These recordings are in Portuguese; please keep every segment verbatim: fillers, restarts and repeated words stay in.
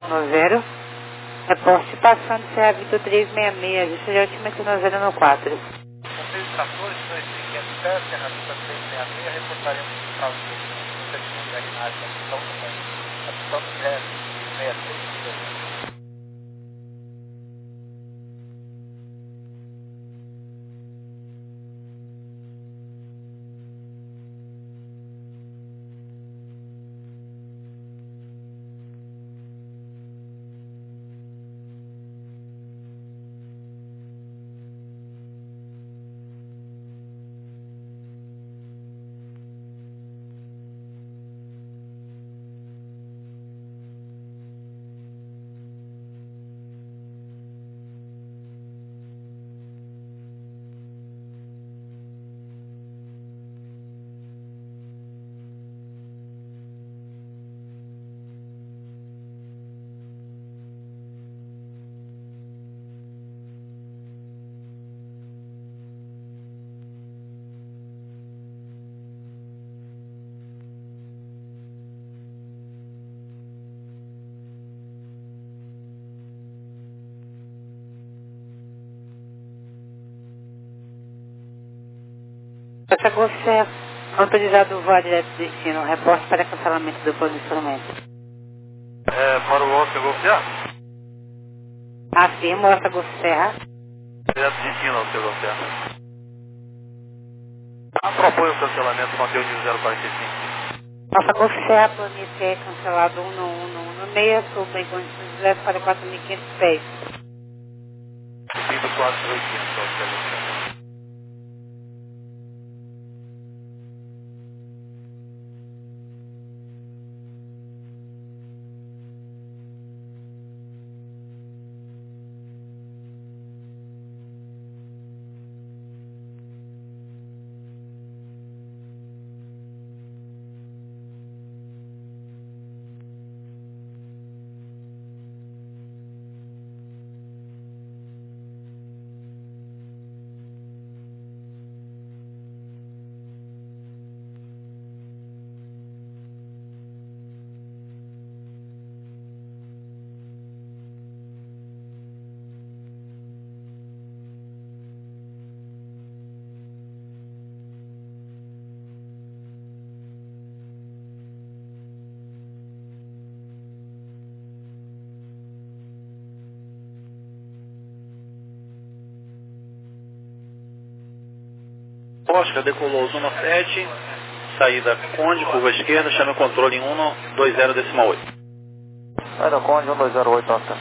zero. Reporte passando C A Vitor três seis seis, justa de altímetro no zero no quatro. Com seis quatorze, dois mil e quinhentos pés, Serra Vitor três seis seis, reportaremos o carro de segundo Garinari, capitão do mundo, capitão do Grêmio, seis seis. Essa Golf autorizado o voo direto do destino. Reporte para cancelamento do posicionamento. É, para o Oscar Golf A? Afirmo, essa Golf Serra. Direto de destino, Oscar Golf A. Propõe o cancelamento, mantém o nível zero quarenta e cinco. Nossa Golf Serra planejou ser cancelado um no um no um no meio, sob em condições de zero para quatro mil e quinhentos pés. Subindo quatro mil e oitocentos, Oscar Golf A. Oscar decolou zona sete, saída Conde, curva esquerda, chame o controle em um dois zero decimal oito. Saída Conde, um dois zero oito, Oscar.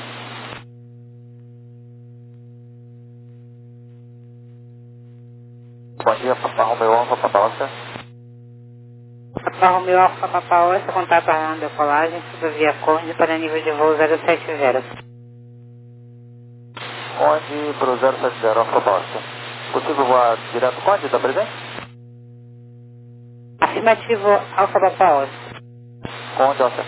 Bom dia, Papa Romeu Alfa, Papa Oscar. Papa Romeu Alfa, Papa Oscar, contato a decolagem, via Conde para nível de voo zero sete zero. Conde para o zero sete zero, Alfa, Papa Oscar. Possível voar direto Conde, está presente? Afirmativo, Alfa Papa Oscar. Conde, Oscar.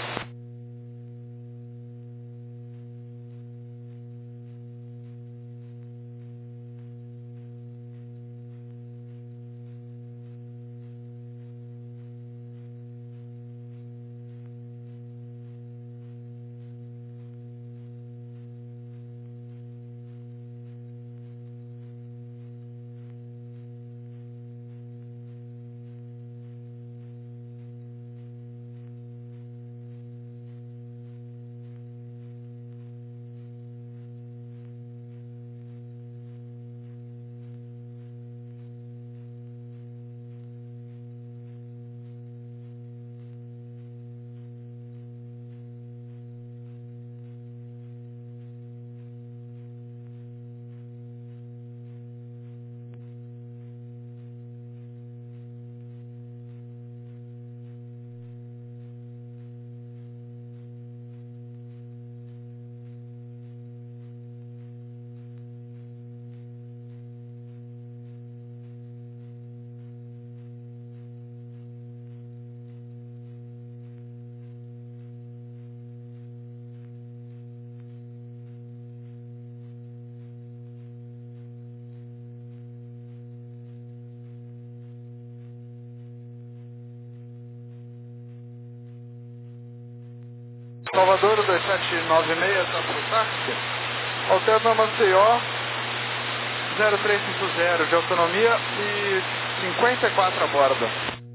Salvador, dois sete nove seis, está por táxi. Alterna Maceió, zero três cinco zero de autonomia e cinquenta e quatro a bordo.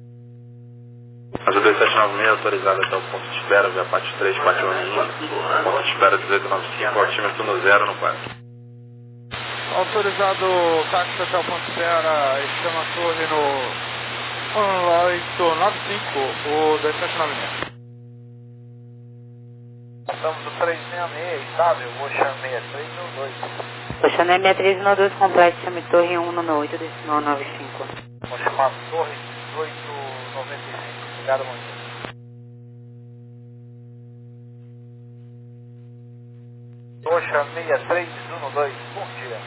Azul dois sete nove seis, autorizado até o ponto de espera, via parte três, parte um um, ponto de espera dezoito nove cinco, altímetro no zero no quatro. Autorizado táxi até o ponto de espera, chama a torre no oito nove cinco, o dois sete nove seis. Estamos no três seis seis, estável, Ocean seis três um dois. Ocean seis três um dois, completo, chame torre um no oito, decimal nove cinco. Vou chamar torre dezoito noventa e cinco. Obrigado, bom dia. Ocean seis três um dois, bom dia.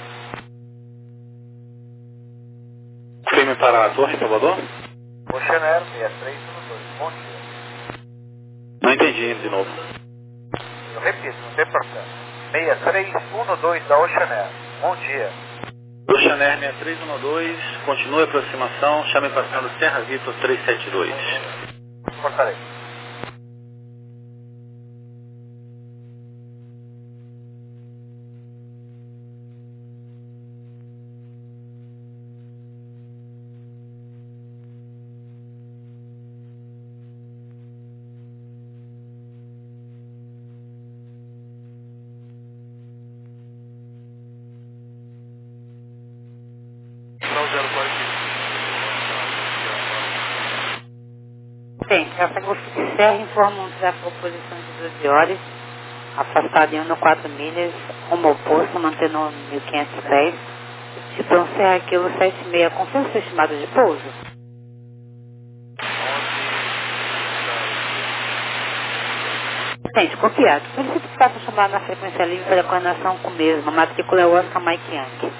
Firme para a torre, Salvador? Ocean Air seis três um dois, bom dia. Não entendi de novo. Eu repito, não tem problema. seis três um dois da Ocean Air, bom dia. Ocean Air seis três um dois, continue a aproximação, chame passando Serra Vitor trezentos e setenta e dois. Cortarei. Bem, essa Golfo de Serra informa um tráfego posição de doze horas, afastado em um vírgula quatro milhas, rumo ao posto, mantendo mil e quinhentos pés. Tipo, Serra Kilo sete seis, confirma o seu estimado de pouso? Gente, copiado. Solicito que faça chamada na frequência livre para coordenação com o mesmo. A matrícula é o Oscar Mike Yankee.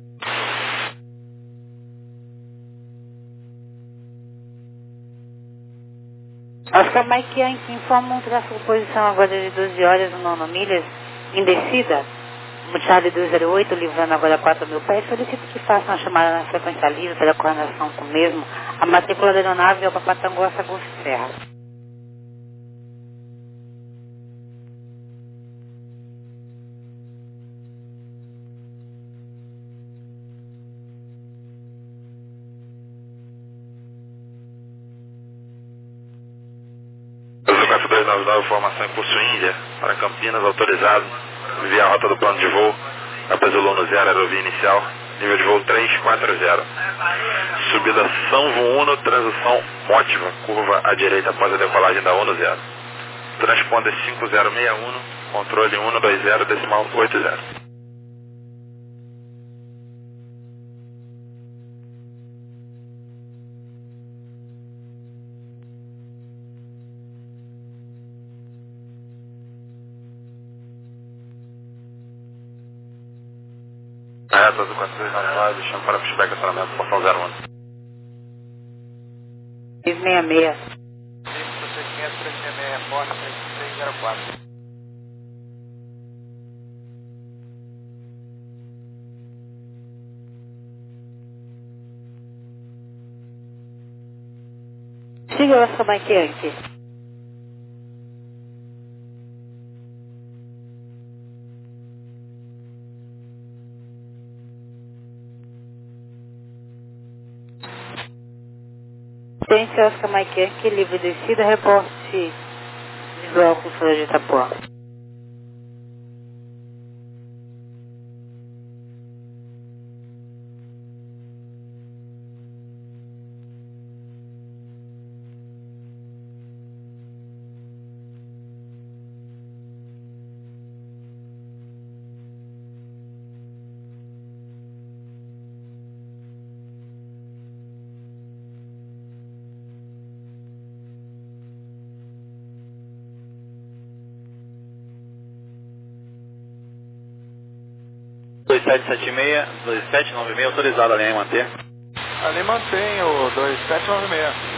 Oscar Mike Yankee informa um tráfego posição agora de doze horas no nono milhas, em descida, no Charlie dois zero oito, livrando agora quatro mil pés. Solicito que faça uma chamada na frequência livre para coordenação com o mesmo. A matrícula da aeronave é o Papatango Oscar Golfo Serra. quatro dois nove nove, formação em curso Índia, para Campinas, autorizado, via a rota do plano de voo, apesou no zero, aerovia inicial, nível de voo trezentos e quarenta. Subida São Uno, transição Mótiva, curva à direita após a decolagem da Uno zero. Transponder cinco zero seis um, controle um dois zero, decimal oito zero. Reta do quatro dois nove nove, chama para pushback, acionamento, portão zero um. três seis seis. Procedimento três seis seis, porta três três zero quatro. Siga o Oscar Mike Yankee. Pense Oscar Mike Yankee, livre descida, reporte visual com folha de Itapuã. dois sete sete seis, dois sete nove seis, autorizado a linha manter. Ali mantém o dois sete nove seis.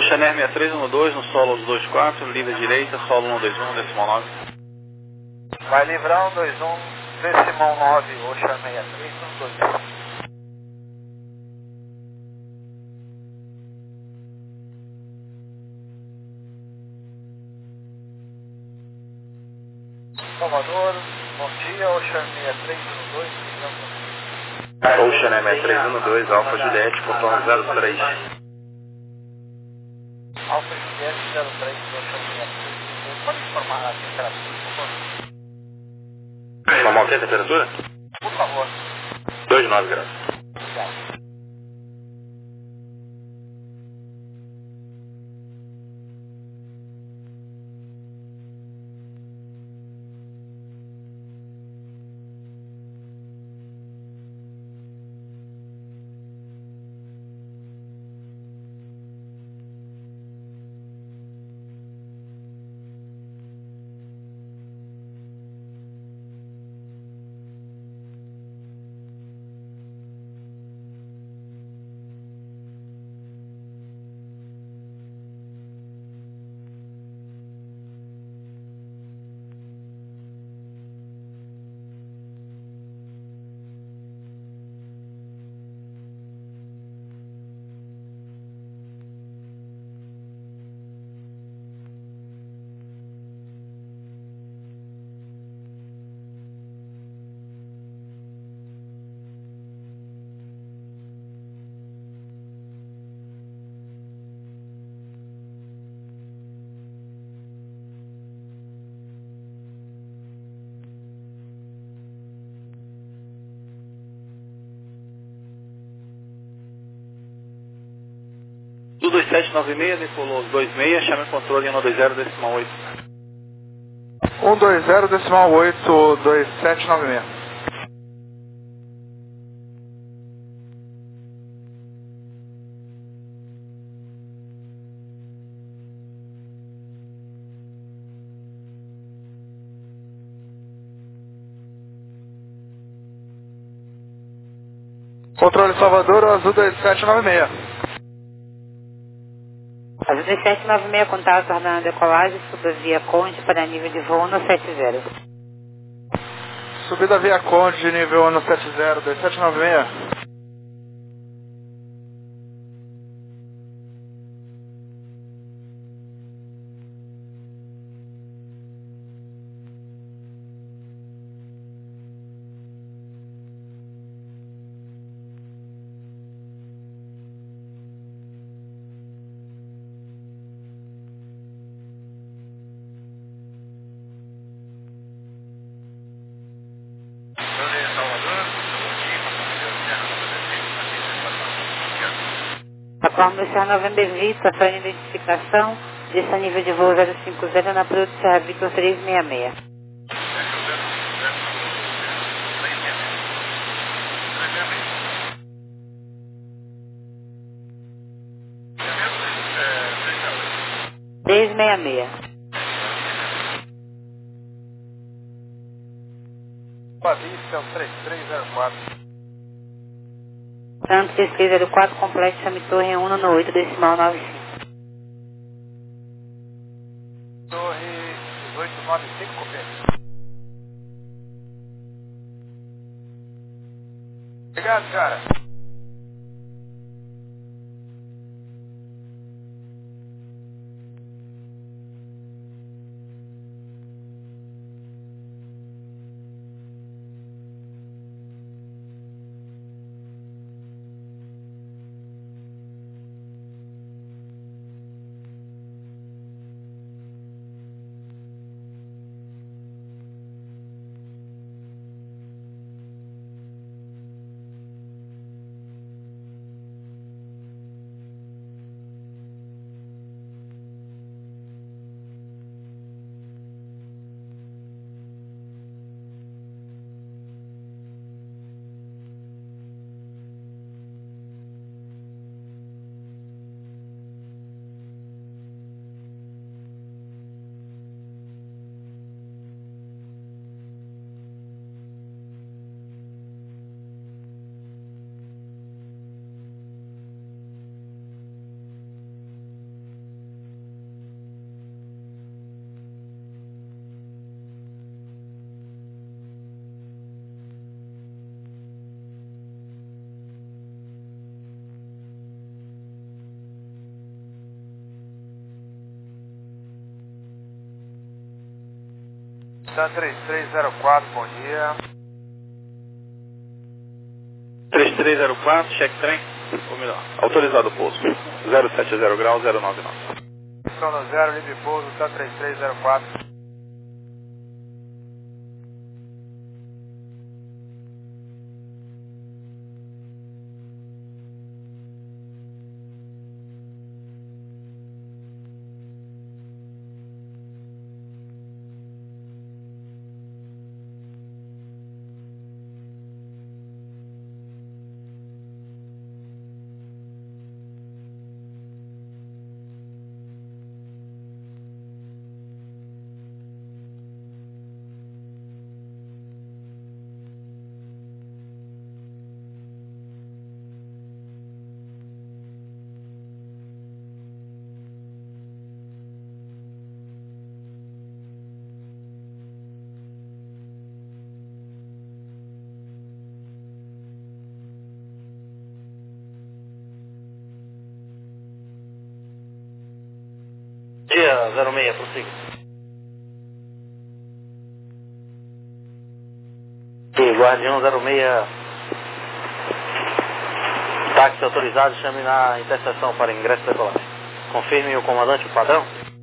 Oceaner seis três um dois no solo dois quatro, livre direita, solo um dois um, decimal nove. Vai livrar um dois um, decimal nove, Ocean seis três um dois. Salvador, bom dia, Ocean seis três um dois, livrando. Oceaner seis três um dois, Alfa Juliette, pontual zero três. Alfa Juliette zero três, Ocean seis três um dois. Pode informar a temperatura, por favor? Normal, o que é a temperatura? Por favor. dois vírgula nove graus. Obrigado. Do dois sete nove seis, decolou dois seis, chame o controle um dois zero, decimal oito. um dois zero, decimal oito, dois sete nove seis. Controle Salvador, Azul dois sete nove seis. Azul dois sete nove seis, contato tornando a decolagem, suba via Conde para nível de voo no sete zero. Subida via Conde, nível no sete zero, dois sete nove seis. Acordo do Serra November Vista, para identificação, desse a nível de voo zero cinco zero na Pro do Serra Victor três seis seis. três seis seis. Patrícia, três três zero quatro. Santos três três zero quatro, complexo chame torre um no oito, decimal nove cinco. Torre dezoito nove cinco, confirma. Obrigado, cara. TAM três três zero quatro, bom dia. três três zero quatro, cheque trem, ou melhor, autorizado o pouso, zero sete zero grau, zero nove nove. Sono zero, livre pouso, TAM três três zero quatro. Dia zero seis, prossiga. E Guardião zero seis, táxi autorizado, chame na interseção para ingresso e decolagem. Confirme o comandante o padrão.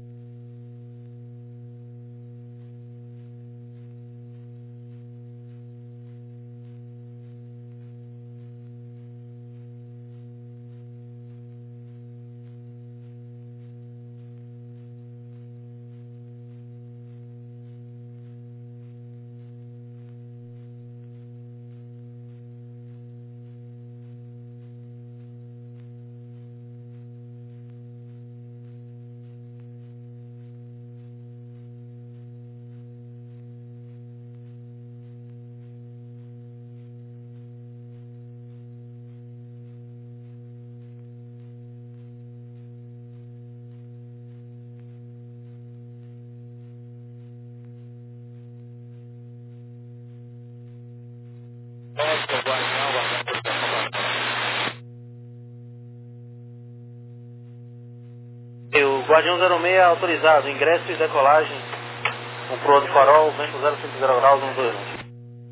O Guardião zero seis autorizado, ingresso e decolagem, com proa de farol, vento zero cinco zero graus, um dois um.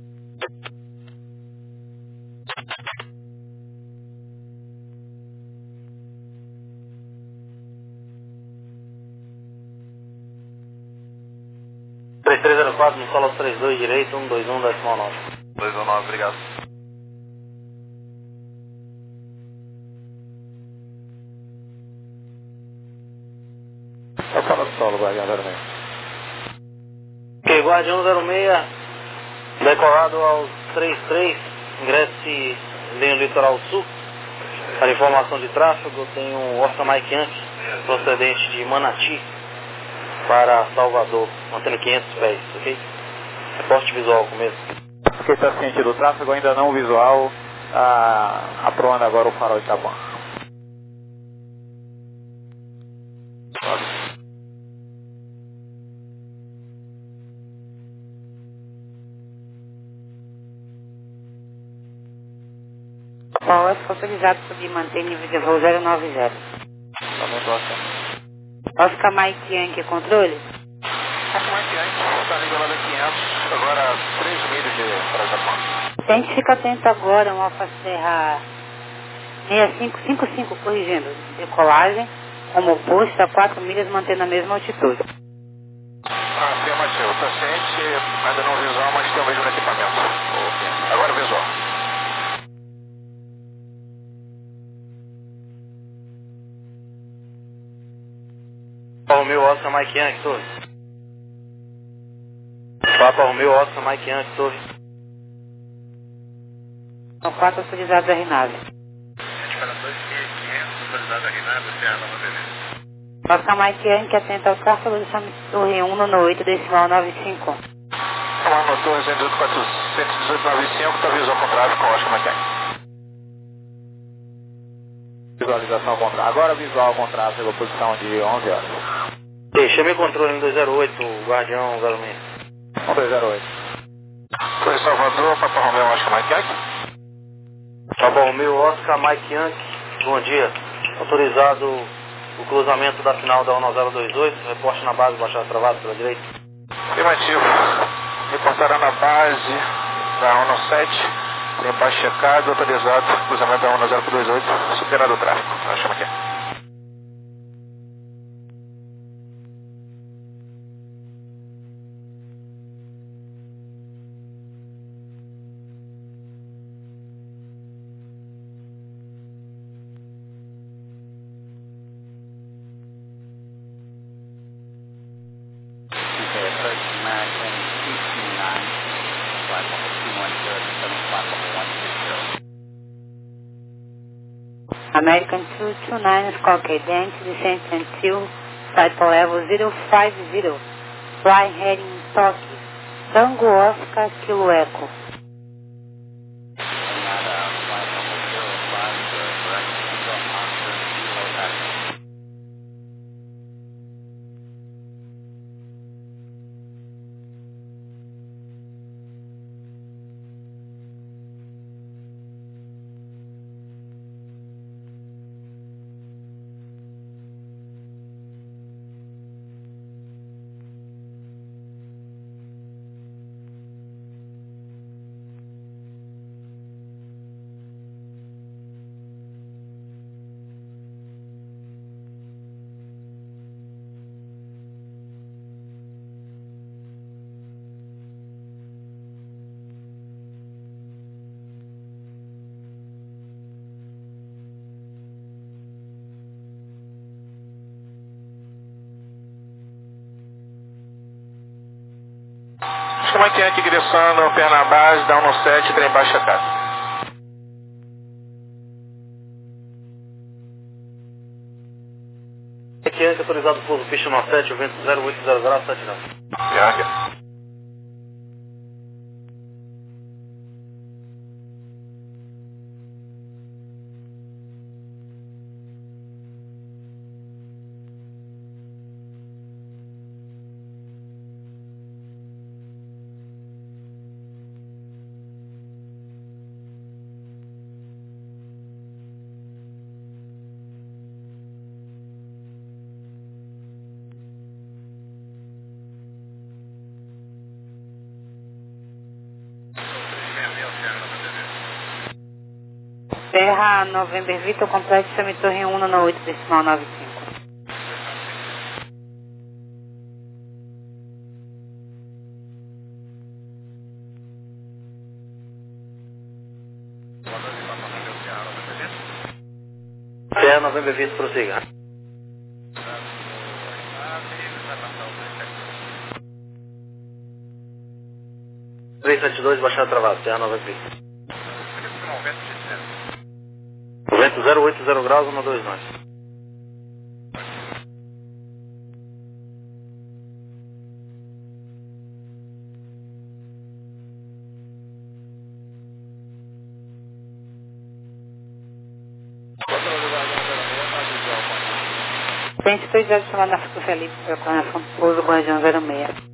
três três zero quatro, Nicolas trinta e dois, direito, um dois um, decimal nove. dois um nove, obrigado. Eu falo solo, Guardião zero seis. Ok, Guardião zero seis, decolado aos trinta e três, ingresse linha litoral sul. Para informação de tráfego, tem um Oscar Mike Yankee, procedente de Manati, para Salvador, mantendo quinhentos pés, ok? Reporte visual com mesmo. Porque está ciente do tráfego, ainda não visual, a, aprovando agora o farol de Itapuã. O Oscar autorizado subir e manter nível de voo zero nove zero. Tá bom, Oscar. Oscar Mike Yankee, controle? Oscar Mike Yankee, está nivelado a quinhentos, agora três milhas de para Itapuã. Se a gente fica atento agora, um Alfa Serra seis cinco cinco cinco corrigindo, decolagem, como oposto a quatro milhas, mantendo a mesma altitude. Afirmativo, está ciente, ainda não visual, mas tem um vídeo no equipamento. Agora visual. Papa Romeo Oscar Mike Yankee, torre. Papa Romeo Oscar Mike Yankee, torre. São quatro autorizados da RNAV. Para dois quinhentos, autorizado a RNAV, Serra Nova Beleza. Oscar Mike Yankee, atento ao tráfego, chame torre um no oito, decimal nove cinco. Comando torre cento e dezoito, quatrocentos e dezoito, noventa e cinco, está visual contrário com Oscar Mike Yankee. Visualização contrária. Agora visual contrário pela posição de onze horas. Deixa meu controle em dois zero oito, Guardião zero seis. dois zero oito. Torre Salvador, Papa Romeo Oscar Mike Yankee. Papa Romeo Oscar Mike Yankee, bom dia. Autorizado o cruzamento da final da um zero dois oito, reporte na base, baixada travada pela direita. Afirmativo. Reportará na base da ONU sete, tem baixo checado, autorizado, cruzamento da ONU zero dois oito, superado o tráfego. Nós chama aqui. American two two nine, Squawk Identity, descent until flight level zero five zero, fly heading Tokyo, Tango Oscar, Kilo Echo. Comandante ingressando perna base da ONU sete, trem baixo checado. Yankee autorizado pouso Ficha nove sete, o vento zero oito zero zero sete nove. Yankee. Terra November Vitor, complexo Semitorre um no oito, decimal nove cinco. Terra November Vitor, prossiga. três sete dois, baixar travado, Terra November Vitor. Vento zero oito zero graus, um dois nove. Frente dois adicionado na frequência livre, proclamação pouso Guardião zero seis.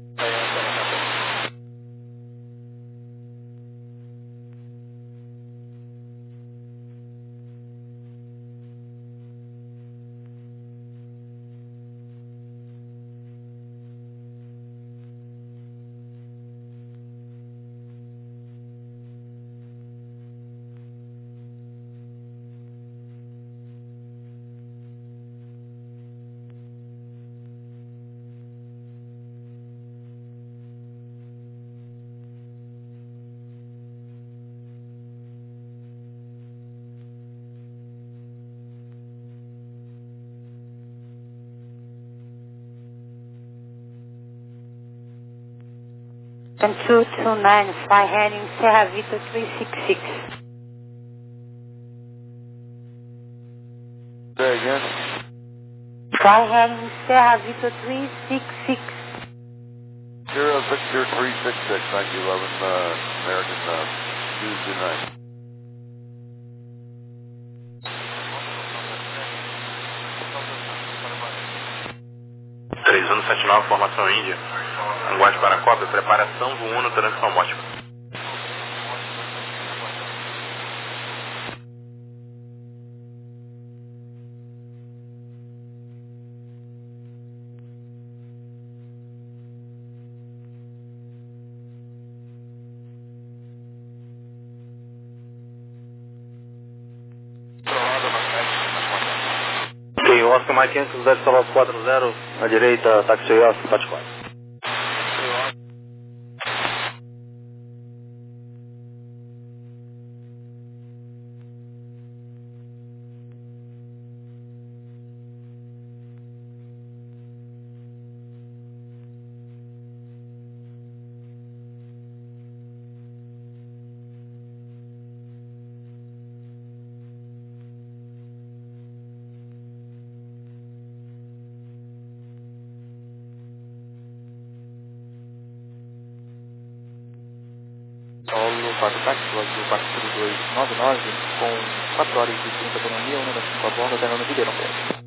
two two nine, fly heading Serra Vitor three six six. Say again. Fly heading Serra Vitor three six six. Zero Victor three six six, nineteen eleven, uh, American, uh, Tuesday night. três um sete nove, formação Índia. Aguarde para a cópia, preparação do Uno, transição ótima. Oscar Mike Yankee, deve salvar os quatro zero, à direita, táxi Oscar, Pat quatro. Paulo quatro táxi, Azul quatro dois nove nove, com quatro horas e trinta autonomia, uma das cinco a bordo, até no Ribeirão Preto.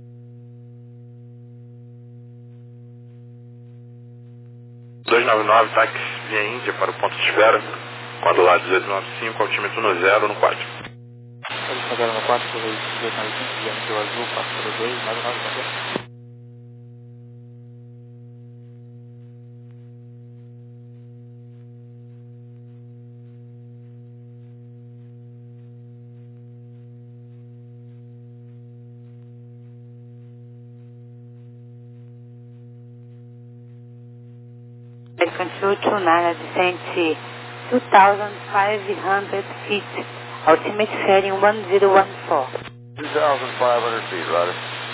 dois nove nove, táxi via Índia para o ponto de espera, quando lá dezoito nove cinco, altímetro no zero no quatro. Eles pagaram no quatro, dezoito nove cinco, via Índia Azul quatro dois nove nove. Control two nine, descent two thousand five hundred feet, ultimate heading one zero one four. two thousand five hundred feet, Roger.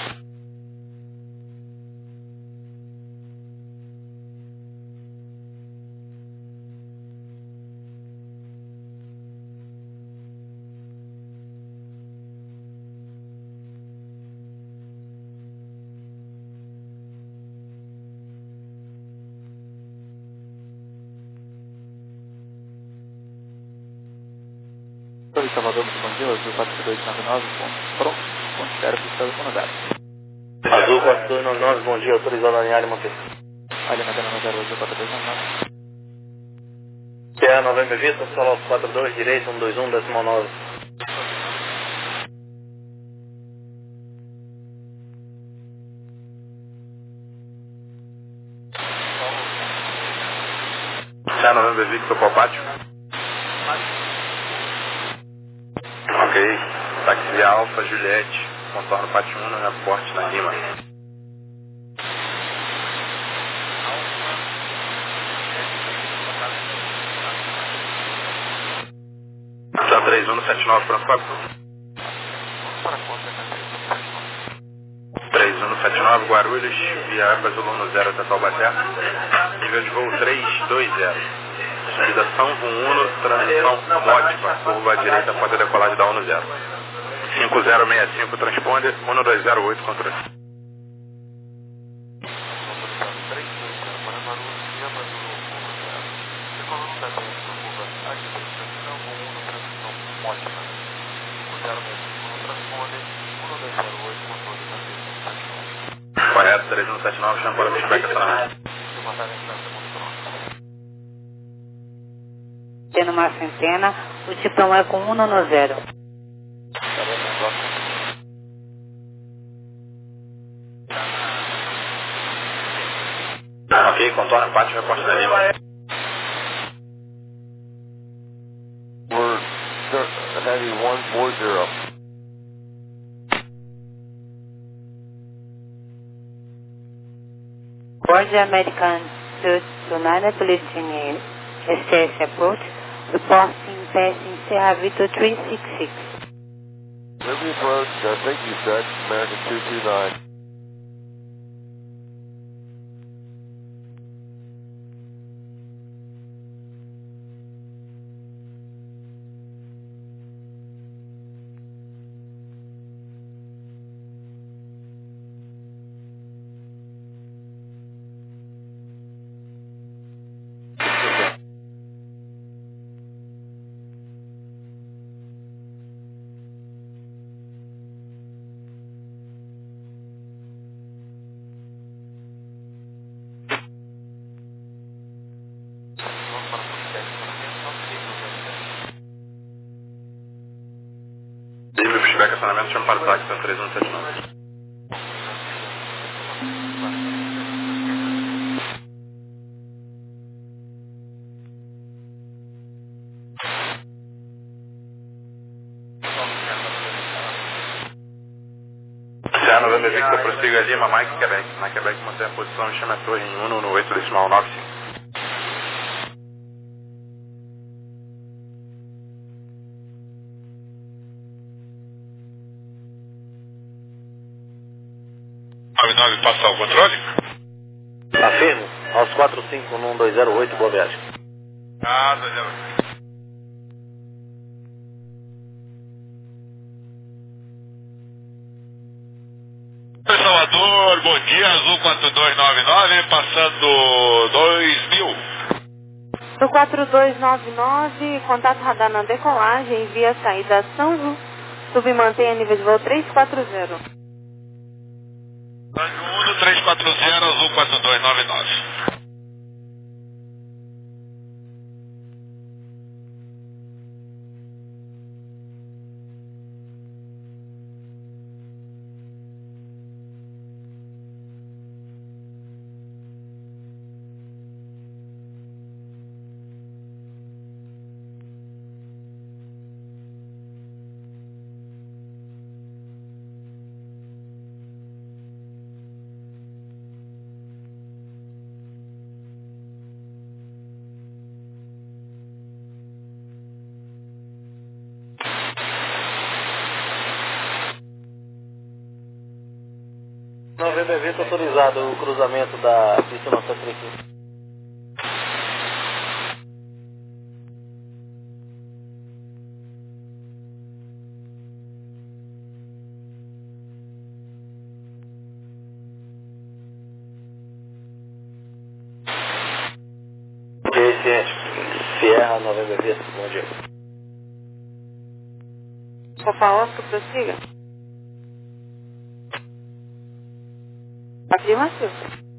Torre Salvador, muito bom dia, Azul quatro dois nove nove, ponto pronto, ponto espera para o estado do Azul quatro dois nove nove, bom dia, autorizado a alinhar e manter. Olha, Madonna no zero oito quatro dois nove nove. P A November Vista, solo quatro dois, direito, um dois um, decimal nove. Já November Victor para o pátio. Ok, táxi Alfa, Juliette, contorno pátio um no aeroporto na Lima. Já três um sete nove para Fábio. três um sete nove, Guarulhos, via Airbus Aluno zero até Taubaté. Nível de voo três dois zero. Subida São Uno, transição Mótiva, curva à direita, pode decolar da Uno zero. cinco zero seis cinco, transponder, um dois zero oito, controle. Correto, três um sete nove, chama para o feedback acionamento. Tendo uma centena, o tipão é com um no zero. Ok, contorno pátio, reporte da Lima. We're heavy one four zero. Board American two two nine, Police S T S approach, reporting passing Sierra Victor three six six. Liberty approach, I think you said American two two nine. Livre feedback acionamento, chama para o táxi, três um sete nove. Brasília Victor, prossiga Lima, Mike, Quebec. Na Quebec, mantém a posição e chama a torre em um no oito decimal nove cinco. nove nove, passar o controle? Afirmo, aos quatro cinco um dois zero oito, boa viagem. Ah, dois zero oito. Salvador, bom dia, Azul quatro dois nove nove, passando dois mil. Do quatro dois nove nove, contato radar na decolagem, via saída São Ju, submantenha nível de voo três quatro zero. um três quatro zero, Azul quatro dois nove nove. Novembro evento autorizado o cruzamento da pista nossa três. Sierra, Novembro evento, bom dia. Opa, Oscar, prossiga. Afirmativo.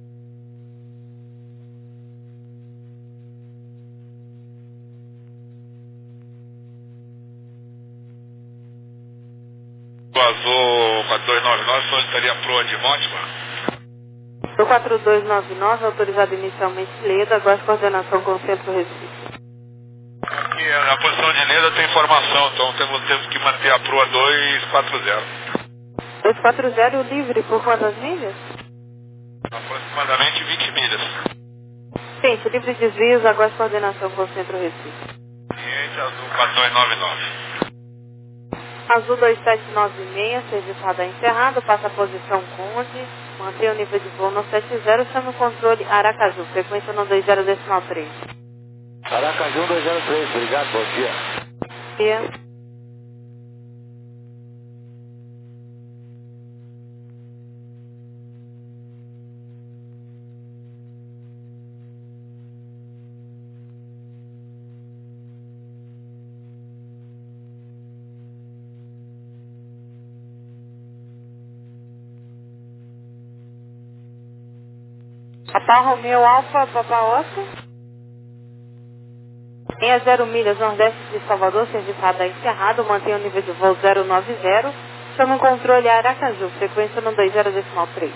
O Azul quatro dois nove nove solicitaria proa de Mótima. Do quatro dois nove nove, autorizado inicialmente Leda, agora coordenação com o Centro Recife. Aqui a posição de Leda tem informação, então temos, temos que manter a proa dois quatro zero. dois quatro zero livre por quantas milhas? Aproximadamente vinte milhas. Gente, livre de desvios, agora coordenação com o Centro Recife. Cliente Azul quatro dois nove nove. Azul dois sete nove seis, serviço radar encerrado, passa a posição Conde, mantém o nível de voo no sete zero, chama o controle Aracaju, frequência no dois zero decimal três. Aracaju dois zero três, obrigado, bom dia. E... Papa Romeo Alfa, Papa Oscar. Em a zero milhas, nordeste de Salvador, serviço radar encerrado, mantém o nível de voo zero nove zero, chama o controle Aracaju, frequência no dois zero decimal três.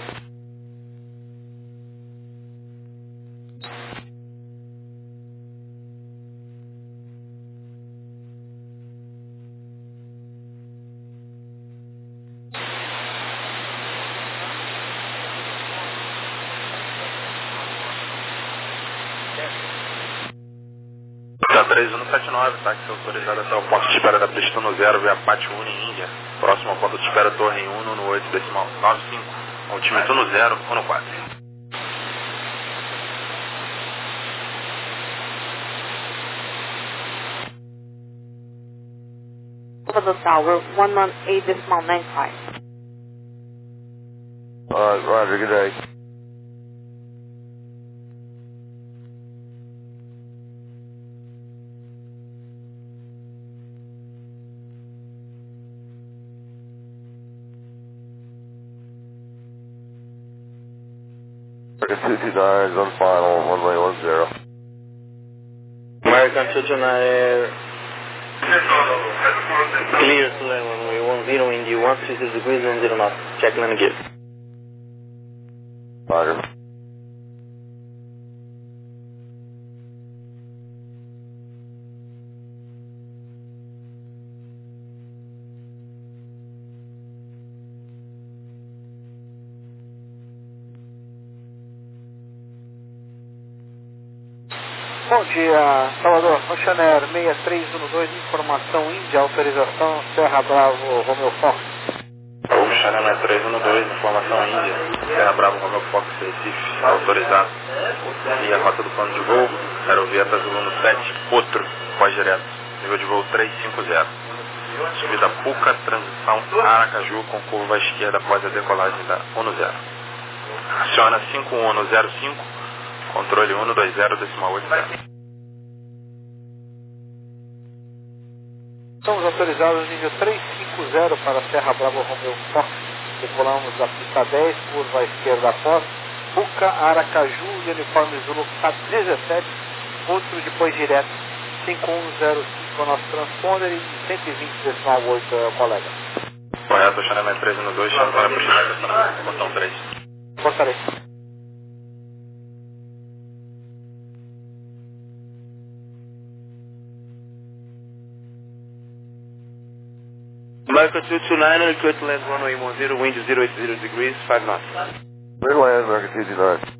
três um sete nove, táxi autorizado até o ponto de espera da pista no zero, via Pátio Uni, Índia. Próximo ao ponto de espera Torre um no oito decimal nove cinco. Altimetro no zero, um no quatro. Over the tower, one one eight decimal nine five. Alright, Roger, good day. two two nine is on final, one way one zero. American two two nine Air, clear to land runway one zero, Indy one sixty degrees, one zero knots, check land gear. Roger. dia, Salvador, Oceanair seis três um dois, informação Índia, autorização Serra Bravo, Romeo Fox. Oceanair seis três um dois, informação Índia, Serra Bravo, Romeo Fox, Recife, autorizado. E a rota do plano de voo, aerovia Azul sete, outro, pós-direto, nível de voo trezentos e cinquenta. Subida Puca, transição Aracaju com curva à esquerda após a decolagem da um zero. Aciona cinco um zero cinco, controle um dois zero, decimal oito zero. Estamos autorizados nível trezentos e cinquenta para Serra Bravo Romeo Fox. Decolamos da pista dez, curva à esquerda após Puca, Aracaju, uniforme Zulu K dezessete, outro depois direto cinco um zero cinco, nosso transponder e cento e vinte decimal oito, é o colega. Correto, Oceanair três um dois, champanhe para o botão três. Gostaria. America two two nine, clear to land runway one zero, wind zero eight zero degrees, five knots. Clear to land, America two two nine.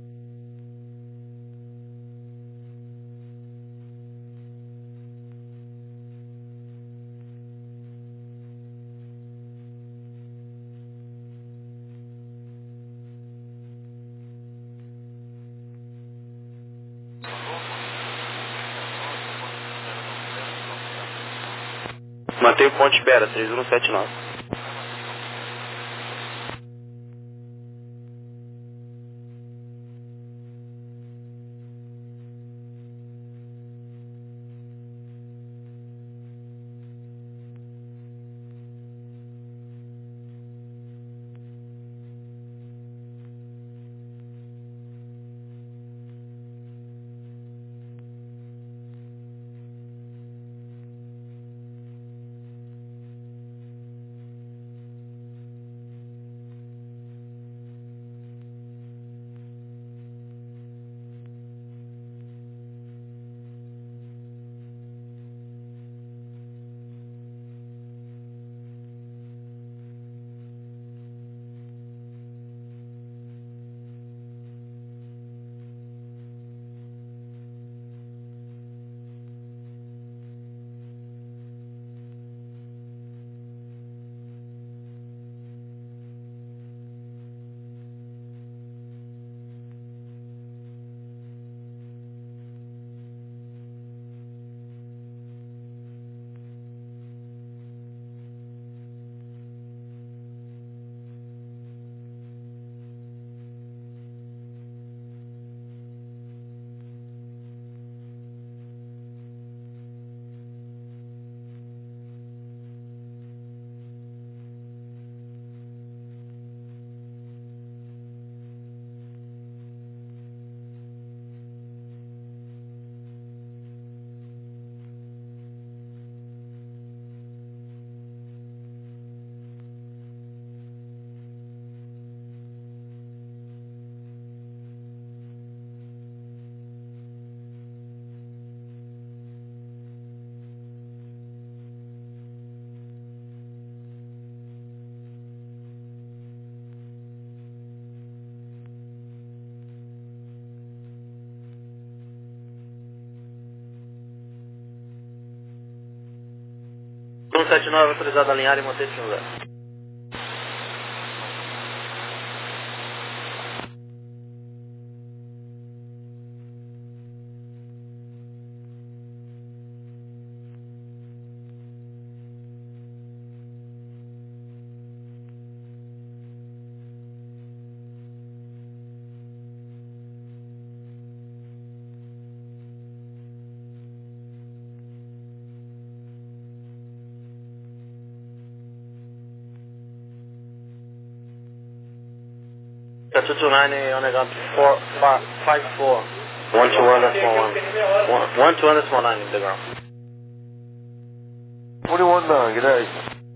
Mantenha o ponto de espera, três um sete nove. um sete nove autorizado a alinhar e manter-se no lugar. two two nine on the gun four five four. one two one decimal one. one two one decimal nine in the ground. twenty-one nine, good day.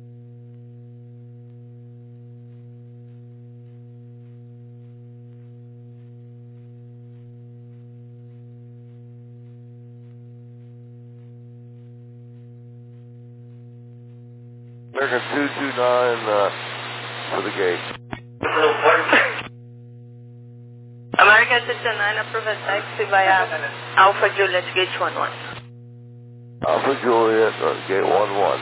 American two two nine uh, for the gate. American sixty-nine, approve a taxi via Alpha Juliet Gate one one. Alpha Juliet, uh, Gate one one.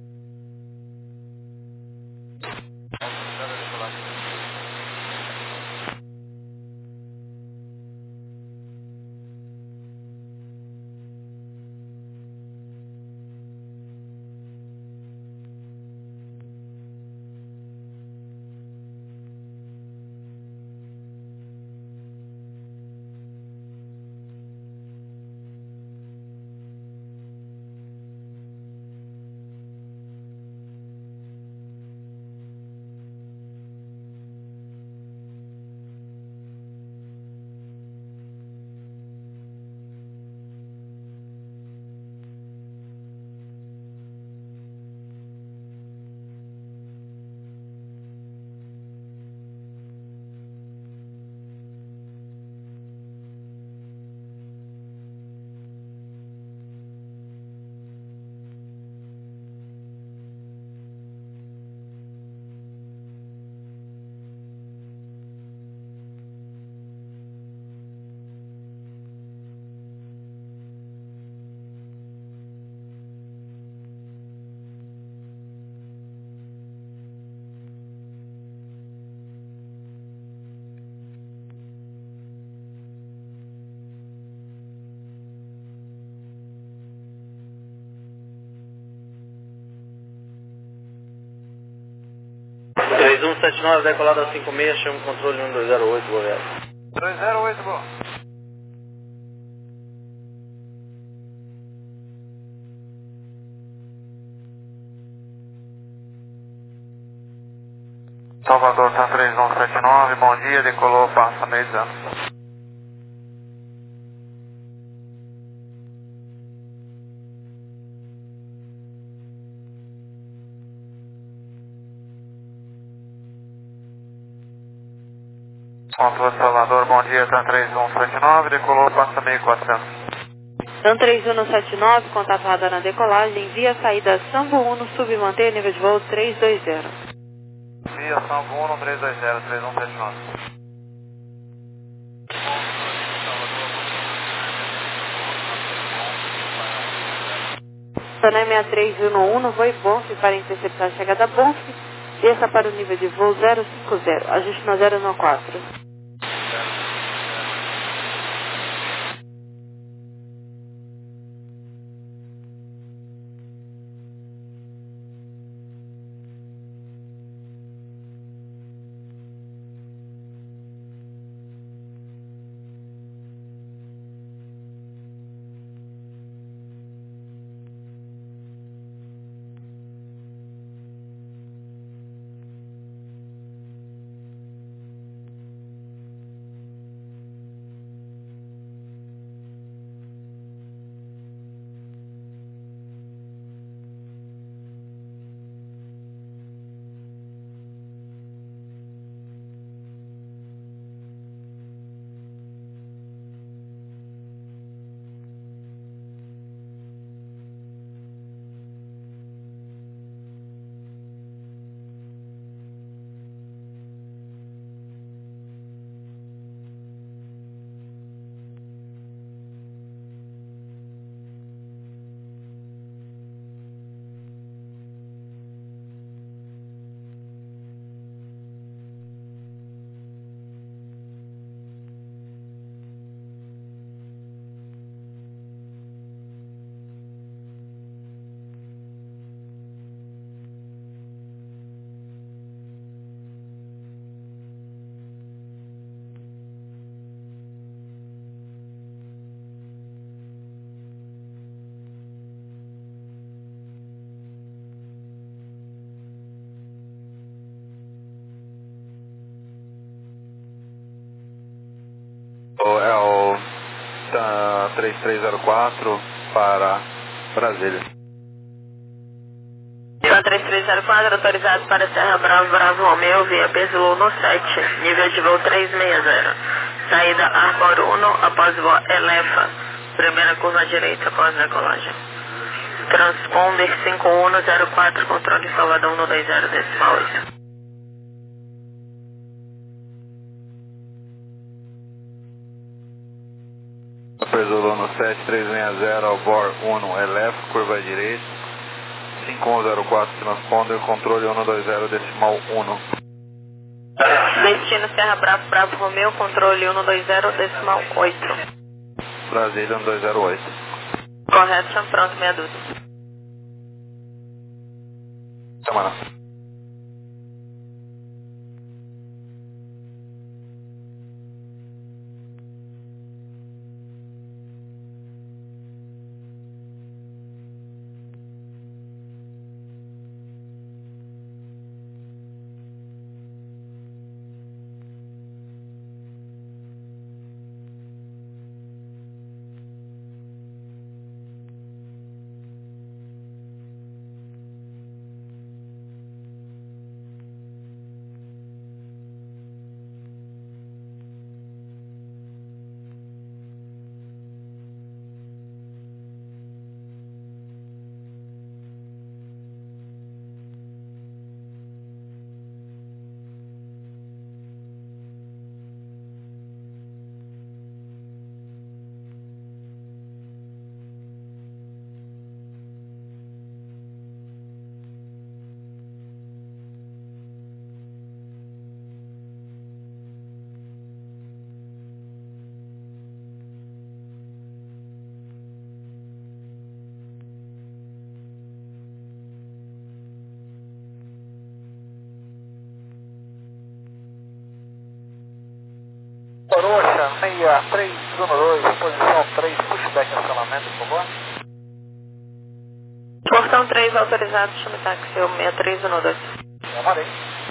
três um sete nove, decolado a cinco seis, chama o controle um dois zero oito, Goiás. dois zero oito, bom. Salvador, tá três um sete nove, bom dia, decolou, passa meio anos. Controle Salvador, bom dia, tá três um sete nove, decolou, passa mil e quatrocentos. Dan três um sete nove, contato radar na decolagem, via saída Sambo Uno, submanter nível de voo três dois zero. Via Sambo Uno, três dois zero, três um sete nove. Sonai seis três um um, voo Bonf para interceptar a chegada Bonf, desça para o nível de voo zero cinco zero, ajuste no zero no quatro. É o tá, três três zero quatro para Brasília. três três zero quatro, autorizado para Serra Bravo, Bravo Romeu, via Peso no sete, nível de voo três seis zero. Saída Arbor um, após voo Elefa, primeira curva à direita após decolagem. Transponder cinco um zero quatro, controle Salvador um dois zero, decimal oito. Pesolou no sete três seis zero, Albor um, eleva, curva direita, cinco um zero quatro transponder, controle um dois zero decimal um. Destino Serra Bravo, Bravo Romeu, controle um dois zero decimal oito. Brasília um dois zero oito. Correto, chão pronto, meia dúzia. Semana. Orocha, seis três um dois, posição três, pushback acionamento, por favor. Portão três autorizado, chame táxi, seis três um dois. Amarei.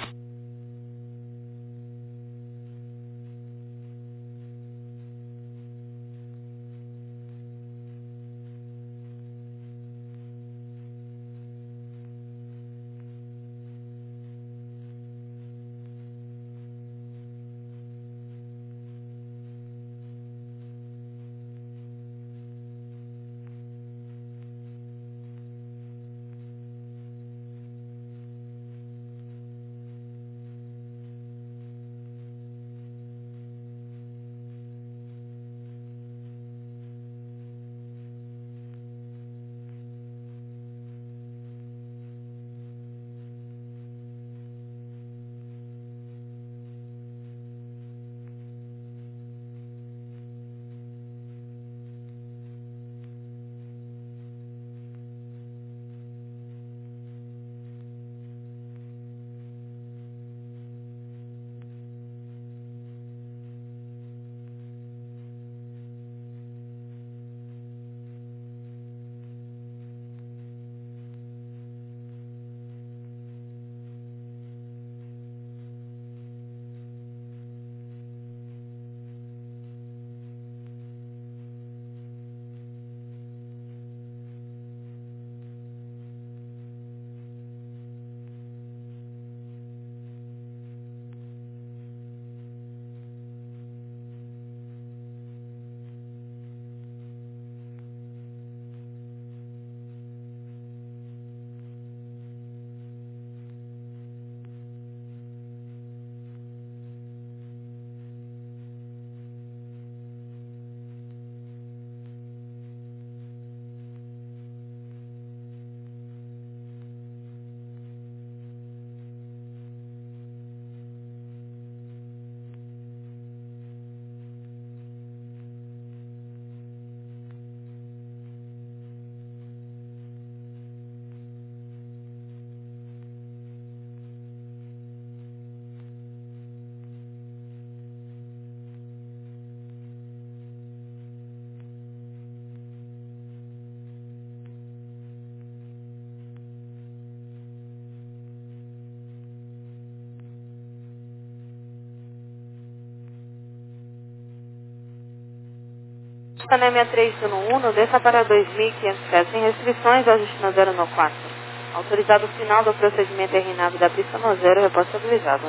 Panamá três um um, desça para dois mil e quinhentos pés sem restrições, ajuste no zero no quatro. Autorizado o final do procedimento R nave da pista no zero, repórter estabilizado.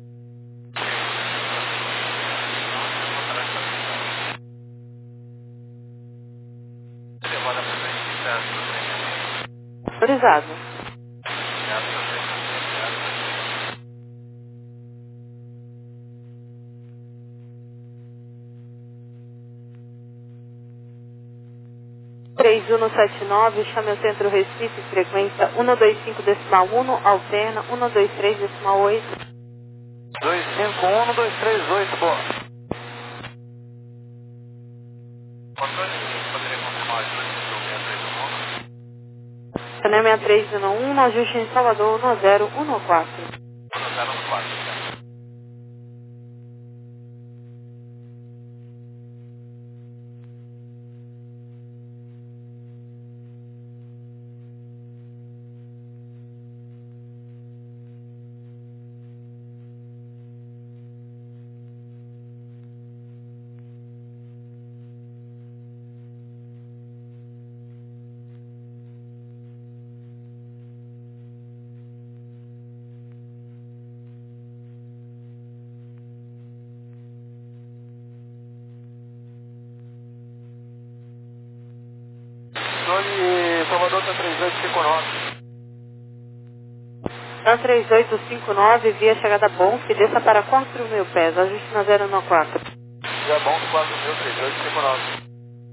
Autorizado. três um sete nove, chame o centro Recife, frequência um dois cinco decimal um, alterna um dois três decimal oito. dois cinco um, dois três oito, boa. Poderia confirmar as duas do seis três um? Channel seis três um um, ajuste em Salvador um zero um quatro. um zero um quatro, certo. Controle Salvador tá três oito cinco nove. TAM três oito cinco nove, via chegada bom, que desça para quatro mil pés, ajuste na zero um quatro. Já bom, quatro mil, três oito cinco nove.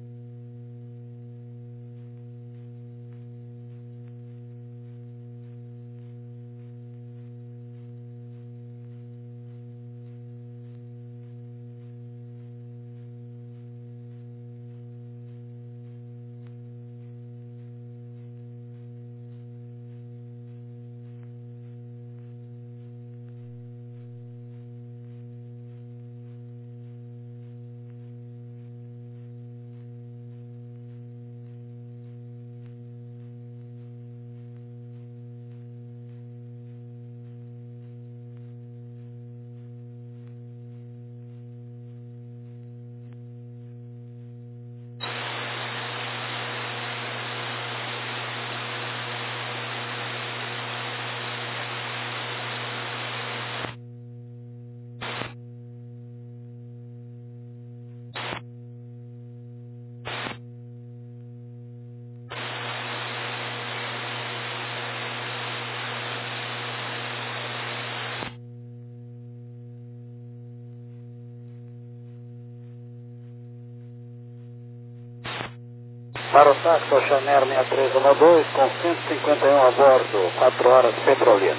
Para o táxi, o Chanel seis três um dois, com cento e cinquenta e um a bordo, quatro horas, Petrolina.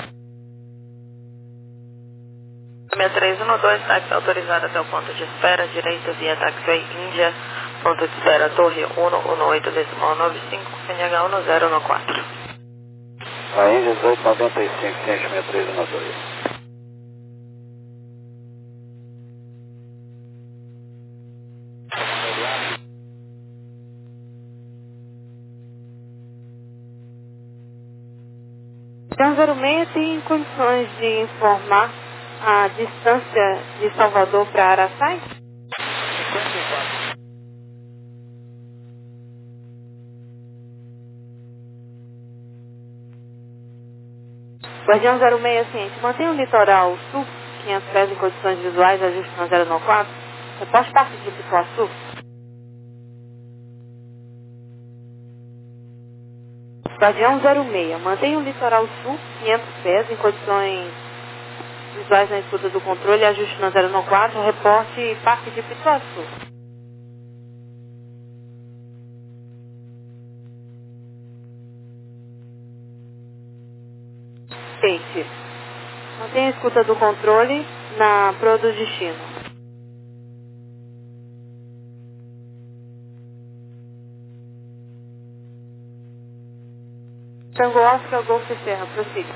seis três um dois, táxi autorizado até o ponto de espera, direito via Taxiway Índia, ponto de espera Torre um um oito decimal nove cinco, N H um zero um quatro. A Índia dezoito noventa e cinco, ciente seis três um dois. TAM zero seis tem condições de informar a distância de Salvador para Araçai? cinquenta e quatro. Guardião zero seis, ciente, mantenha o litoral sul, quinhentos pés em condições visuais, ajuste na zero um quatro. Reporte parte de Pituaçu. Guardião zero seis, mantenha o litoral sul, quinhentos pés em condições visuais na escuta do controle, ajuste na zero um quatro, reporte Parque de Pituaçu. State. Mantenha a escuta do controle na proa do destino. Tango Oscar, Golf Serra, prossiga.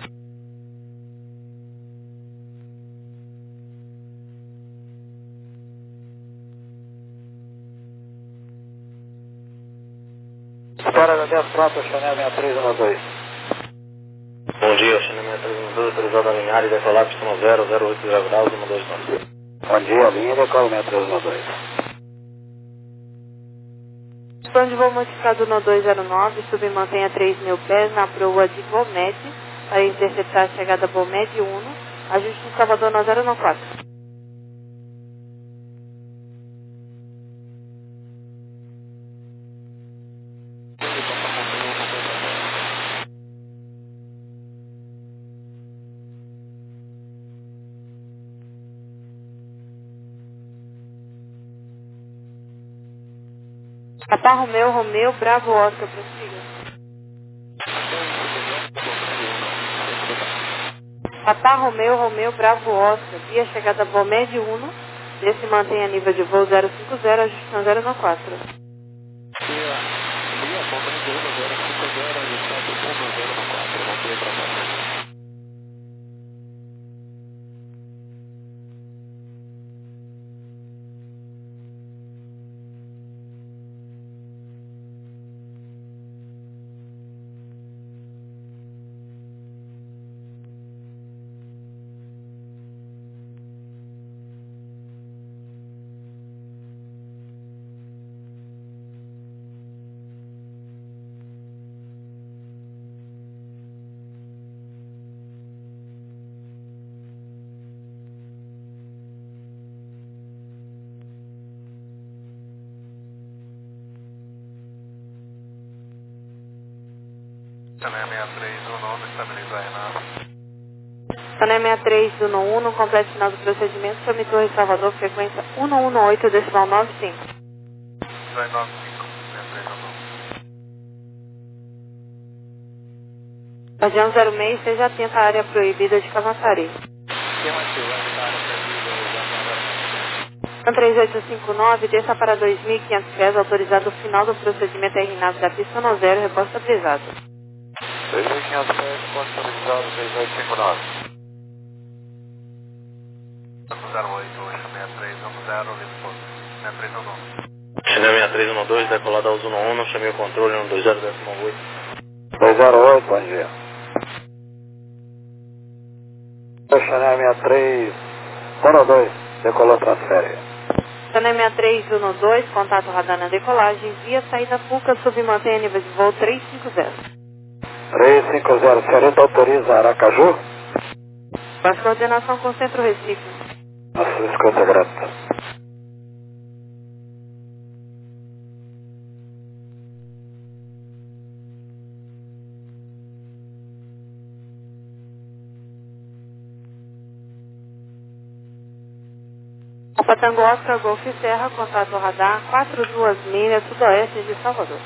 Espera da dez pronto, Chanel seis três um dois. Bom dia, Chanel seis três um dois, autorizado a alinhar e decolar pistão zero zero oito graus, um dois nove. Bom dia, linha decola seis três um dois. Plano de voo modificado no dois zero nove, submantenha três mil pés na proa de Bomed, para interceptar a chegada Bomed um, ajuste em Salvador no zero um quatro. Papa Romeu, Romeu, Bravo, Oscar, prossiga. Papa Romeu, Romeu, Bravo, Oscar, via chegada Bomed Uno, desse mantém a nível de voo zero cinco zero, ajustando zero nove quatro. Via, via, ponta de voo zero cinco zero, ajustado zero nove quatro, voltei para baixo. Sané sessenta e três um nove, estabilizar a aeronave. Sané sessenta e três um um, completo final do procedimento, chame Torre Salvador, frequência um um oito, decimal nove cinco. dois nove cinco, sessenta e três um nove. Guardião zero seis, seja atento à área proibida de Camaçari. Afirmativo, a área proibida São três oito cinco nove, desça para dois mil e quinhentos pés, autorizado o final do procedimento R nave da pista no zero, reposto estabilizado. dois mil e quinhentos pés, ponto estabilizado, três oito cinco nove. zero oito, sessenta e três um zero, Lisboa, sessenta e três um nove. China sessenta e três um dois, decolado aos um um, chamei o controle um dois zero oito. dois zero oito, bom dia. China sessenta e três um dois, decolou, transfere. Sané sessenta e três um dois, contato radar na decolagem, via saída Fuca, submantém a nível de voo trezentos e cinquenta. trezentos e cinquenta, senhorita autoriza Aracaju? Faz coordenação com o Centro Recife. Nossa, escuta, grata. Alfa Tango Oscar, Golf Serra, contato radar quatro duas milhas, sudoeste de Salvador.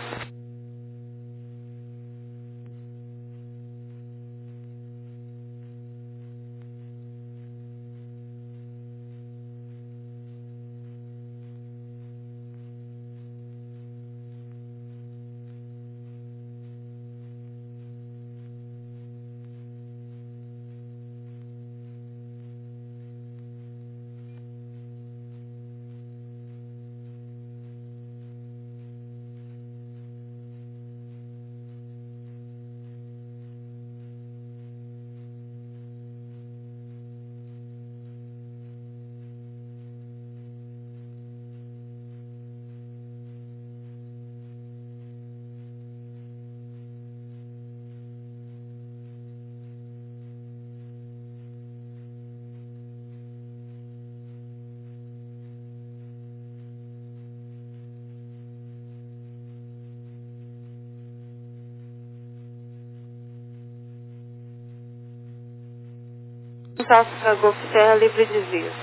Oscar, Golf Serra, livre desvio.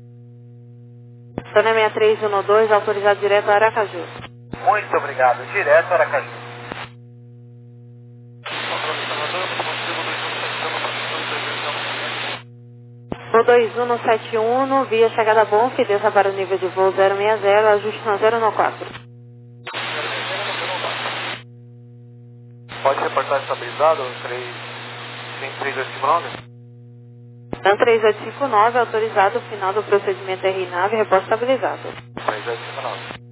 Sané sessenta e três um dois, autorizado direto a Aracaju. Muito obrigado, direto a Aracaju. Voo dois um sete um, via chegada Bonf, desça para o nível de voo zero seis zero, ajuste na zero nove quatro. Pode reportar estabilizado, três oito cinco nove? Então três oito cinco nove, autorizado o final do procedimento R nave, reposto estabilizado. três oito cinco nove.